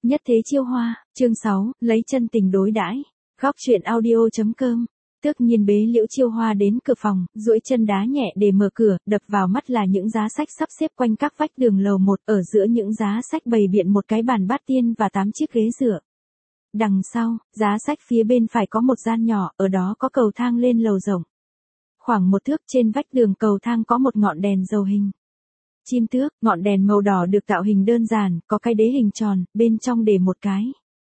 Nhất thế chiêu hoa, chương 6, lấy chân tình đối đãi. Góc truyện audio.com. Tước Nhiên bế Liễu Chiêu Hoa đến cửa phòng, duỗi chân đá nhẹ để mở cửa, đập vào mắt là những giá sách sắp xếp quanh các vách đường lầu 1, ở giữa những giá sách bày biện một cái bàn bát tiên và 8 chiếc ghế dựa. Đằng sau, giá sách phía bên phải có một gian nhỏ, ở đó có cầu thang lên lầu rộng. Khoảng 1 thước trên vách đường cầu thang có một ngọn đèn dầu hình chim tước, ngọn đèn màu đỏ được tạo hình đơn giản, có cái đế hình tròn, bên trong để một cái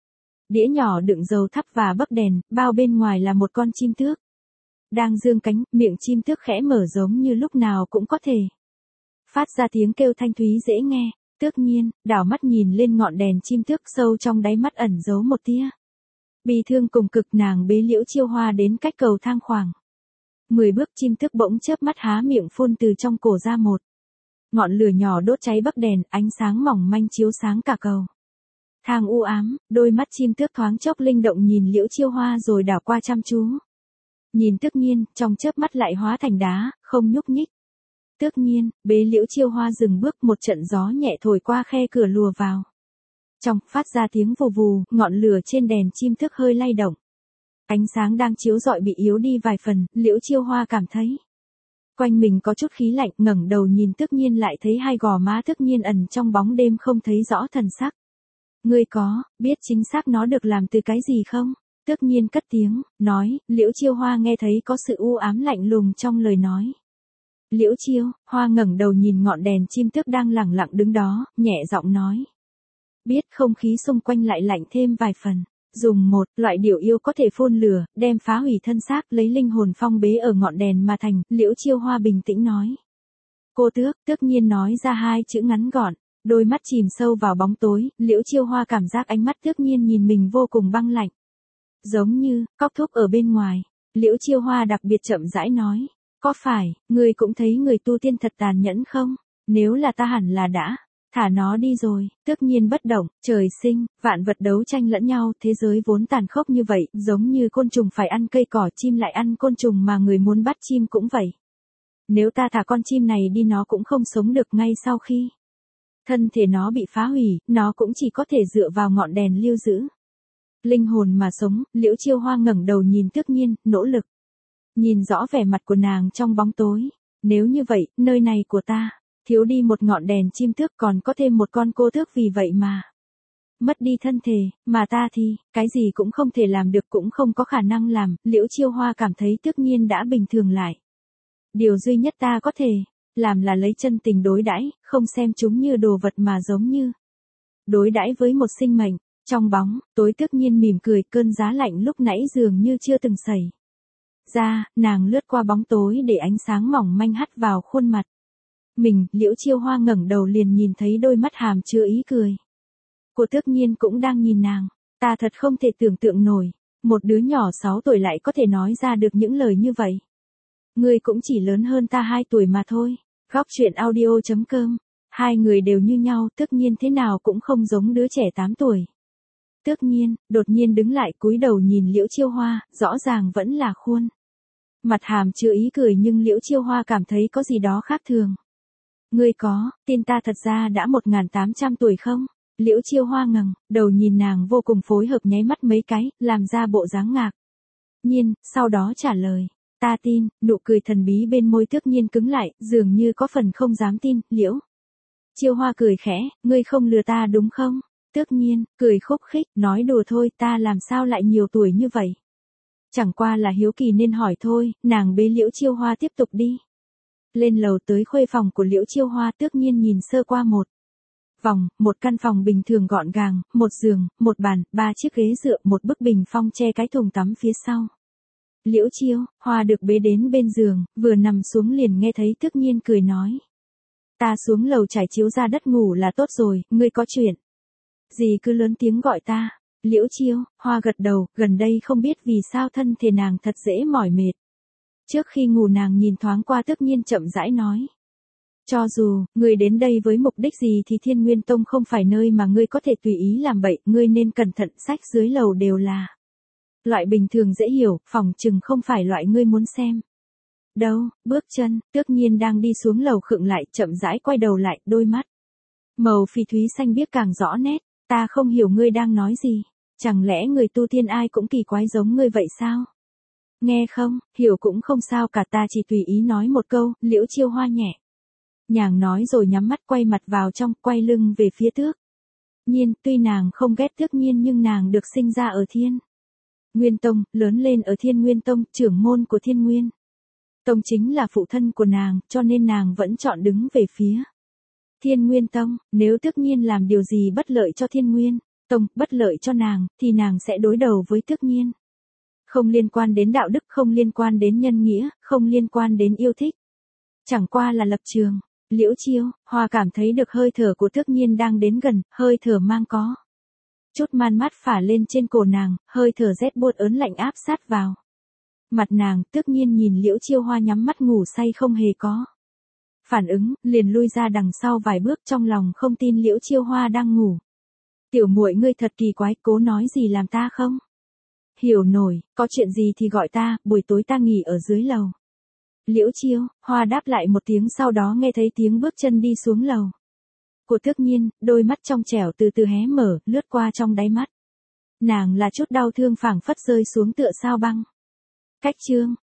đĩa nhỏ đựng dầu thắp và bấc đèn, bao bên ngoài là một con chim tước đang dương cánh, miệng chim tước khẽ mở giống như lúc nào cũng có thể phát ra tiếng kêu thanh thúy dễ nghe. Tước Nhiên đảo mắt nhìn lên ngọn đèn chim tước, sâu trong đáy mắt ẩn giấu một tia bi thương cùng cực. Nàng bế Liễu Chiêu Hoa đến cách cầu thang khoảng 10 bước, chim tước bỗng chớp mắt há miệng phun từ trong cổ ra một ngọn lửa nhỏ đốt cháy bấc đèn, ánh sáng mỏng manh chiếu sáng cả cầu thang u ám. Đôi mắt chim tước thoáng chốc linh động nhìn Liễu Chiêu Hoa rồi đảo qua chăm chú nhìn Tước Nhiên, trong chớp mắt lại hóa thành đá, không nhúc nhích. Tước Nhiên bế Liễu Chiêu Hoa dừng bước, một trận gió nhẹ thổi qua khe cửa lùa vào trong, phát ra tiếng vù vù, ngọn lửa trên đèn chim tước hơi lay động. Ánh sáng đang chiếu rọi bị yếu đi vài phần, Liễu Chiêu Hoa cảm thấy quanh mình có chút khí lạnh, ngẩng đầu nhìn Tước Nhiên lại thấy hai gò má Tước Nhiên ẩn trong bóng đêm không thấy rõ thần sắc. Ngươi có biết chính xác nó được làm từ cái gì không? Tước Nhiên cất tiếng, nói. Liễu Chiêu Hoa nghe thấy có sự u ám lạnh lùng trong lời nói. Liễu Chiêu Hoa ngẩng đầu nhìn ngọn đèn chim tước đang lẳng lặng đứng đó, nhẹ giọng nói. Biết. Không khí xung quanh lại lạnh thêm vài phần. Dùng một loại điểu yêu có thể phun lửa, đem phá hủy thân xác, lấy linh hồn phong bế ở ngọn đèn mà thành. Liễu Chiêu Hoa bình tĩnh nói. Cô Tước. Tước Nhiên nói ra hai chữ ngắn gọn, đôi mắt chìm sâu vào bóng tối. Liễu Chiêu Hoa cảm giác ánh mắt Tước Nhiên nhìn mình vô cùng băng lạnh, giống như cóc thuốc ở bên ngoài. Liễu Chiêu Hoa đặc biệt chậm rãi nói. Có phải ngươi cũng thấy người tu tiên thật tàn nhẫn không? Nếu là ta hẳn là đã thả nó đi rồi. Tước Nhiên bất động. Trời sinh vạn vật đấu tranh lẫn nhau, thế giới vốn tàn khốc như vậy, giống như côn trùng phải ăn cây cỏ, chim lại ăn côn trùng, mà người muốn bắt chim cũng vậy. Nếu ta thả con chim này đi, nó cũng không sống được. Ngay sau khi thân thể nó bị phá hủy, nó cũng chỉ có thể dựa vào ngọn đèn lưu giữ linh hồn mà sống. Liễu Chiêu Hoa ngẩng đầu nhìn Tước Nhiên, nỗ lực nhìn rõ vẻ mặt của nàng trong bóng tối. Nếu như vậy, nơi này của ta thiếu đi một ngọn đèn chim tước, còn có thêm một con cô tước, vì vậy mà mất đi thân thể, mà ta thì cái gì cũng không thể làm được, cũng không có khả năng làm. Liễu Chiêu Hoa cảm thấy Tước Nhiên đã bình thường lại. Điều duy nhất ta có thể làm là lấy chân tình đối đãi, không xem chúng như đồ vật mà giống như đối đãi với một sinh mệnh. Trong bóng tối Tước Nhiên mỉm cười, cơn giá lạnh lúc nãy dường như chưa từng xảy ra. Nàng lướt qua bóng tối để ánh sáng mỏng manh hắt vào khuôn mặt mình. Liễu Chiêu Hoa ngẩng đầu liền nhìn thấy đôi mắt hàm chứa ý cười của Tước Nhiên cũng đang nhìn nàng. Ta thật không thể tưởng tượng nổi, một đứa nhỏ 6 tuổi lại có thể nói ra được những lời như vậy. Ngươi cũng chỉ lớn hơn ta 2 tuổi mà thôi. Góc truyện audio.com. Hai người đều như nhau, Tước Nhiên thế nào cũng không giống đứa trẻ 8 tuổi. Tước Nhiên đột nhiên đứng lại, cúi đầu nhìn Liễu Chiêu Hoa, rõ ràng vẫn là khuôn mặt hàm chứa ý cười, nhưng Liễu Chiêu Hoa cảm thấy có gì đó khác thường. Ngươi có tin ta thật ra đã 1800 tuổi không? Liễu Chiêu Hoa ngẩng đầu nhìn nàng vô cùng phối hợp, nháy mắt mấy cái, làm ra bộ dáng ngạc nhiên, sau đó trả lời. Ta tin. Nụ cười thần bí bên môi Tước Nhiên cứng lại, dường như có phần không dám tin. Liễu Chiêu Hoa cười khẽ. Ngươi không lừa ta đúng không? Tước Nhiên cười khúc khích, nói đùa thôi, ta làm sao lại nhiều tuổi như vậy? Chẳng qua là hiếu kỳ nên hỏi thôi. Nàng bế Liễu Chiêu Hoa tiếp tục đi lên lầu, tới khuê phòng của Liễu Chiêu Hoa. Tước Nhiên nhìn sơ qua một vòng, một căn phòng bình thường gọn gàng, một giường, một bàn, 3 chiếc ghế dựa, một bức bình phong che cái thùng tắm phía sau. Liễu Chiêu Hoa được bế đến bên giường, vừa nằm xuống liền nghe thấy Tước Nhiên cười nói. Ta xuống lầu trải chiếu ra đất ngủ là tốt rồi, ngươi có chuyện gì cứ lớn tiếng gọi ta. Liễu Chiêu Hoa gật đầu, gần đây không biết vì sao thân thể nàng thật dễ mỏi mệt. Trước khi ngủ nàng nhìn thoáng qua Tước Nhiên, chậm rãi nói. Cho dù ngươi đến đây với mục đích gì thì Thiên Nguyên Tông không phải nơi mà ngươi có thể tùy ý làm bậy, ngươi nên cẩn thận, sách dưới lầu đều là loại bình thường dễ hiểu, phỏng chừng không phải loại ngươi muốn xem đâu. Bước chân Tước Nhiên đang đi xuống lầu khựng lại, chậm rãi quay đầu lại, đôi mắt màu phỉ thúy xanh biếc càng rõ nét. Ta không hiểu ngươi đang nói gì. Chẳng lẽ người tu tiên ai cũng kỳ quái giống ngươi vậy sao? Nghe không, hiểu cũng không sao cả, ta chỉ tùy ý nói một câu. Liễu Chiêu Hoa nhẹ nhàng nói rồi nhắm mắt quay mặt vào trong, quay lưng về phía Tước Nhiên. Tuy nàng không ghét Tước Nhiên nhưng nàng được sinh ra ở Thiên Nguyên Tông, lớn lên ở Thiên Nguyên Tông, trưởng môn của Thiên Nguyên Tông chính là phụ thân của nàng, cho nên nàng vẫn chọn đứng về phía Thiên Nguyên Tông. Nếu Tước Nhiên làm điều gì bất lợi cho Thiên Nguyên Tông, bất lợi cho nàng, thì nàng sẽ đối đầu với Tước Nhiên. Không liên quan đến đạo đức, không liên quan đến nhân nghĩa, không liên quan đến yêu thích. Chẳng qua là lập trường. Liễu Chiêu Hoa cảm thấy được hơi thở của Tước Nhiên đang đến gần, hơi thở mang có chút man mát phả lên trên cổ nàng, hơi thở rét buốt ớn lạnh áp sát vào mặt nàng. Tước Nhiên nhìn Liễu Chiêu Hoa nhắm mắt ngủ say không hề có phản ứng, liền lui ra đằng sau vài bước, trong lòng không tin Liễu Chiêu Hoa đang ngủ. Tiểu muội ngươi thật kỳ quái, cố nói gì làm ta không hiểu nổi, có chuyện gì thì gọi ta, buổi tối ta nghỉ ở dưới lầu. Liễu Chiêu Hoa đáp lại một tiếng, sau đó nghe thấy tiếng bước chân đi xuống lầu của Tước Nhiên, đôi mắt trong trẻo từ từ hé mở, lướt qua trong đáy mắt nàng là chút đau thương phảng phất rơi xuống tựa sao băng. Cách chương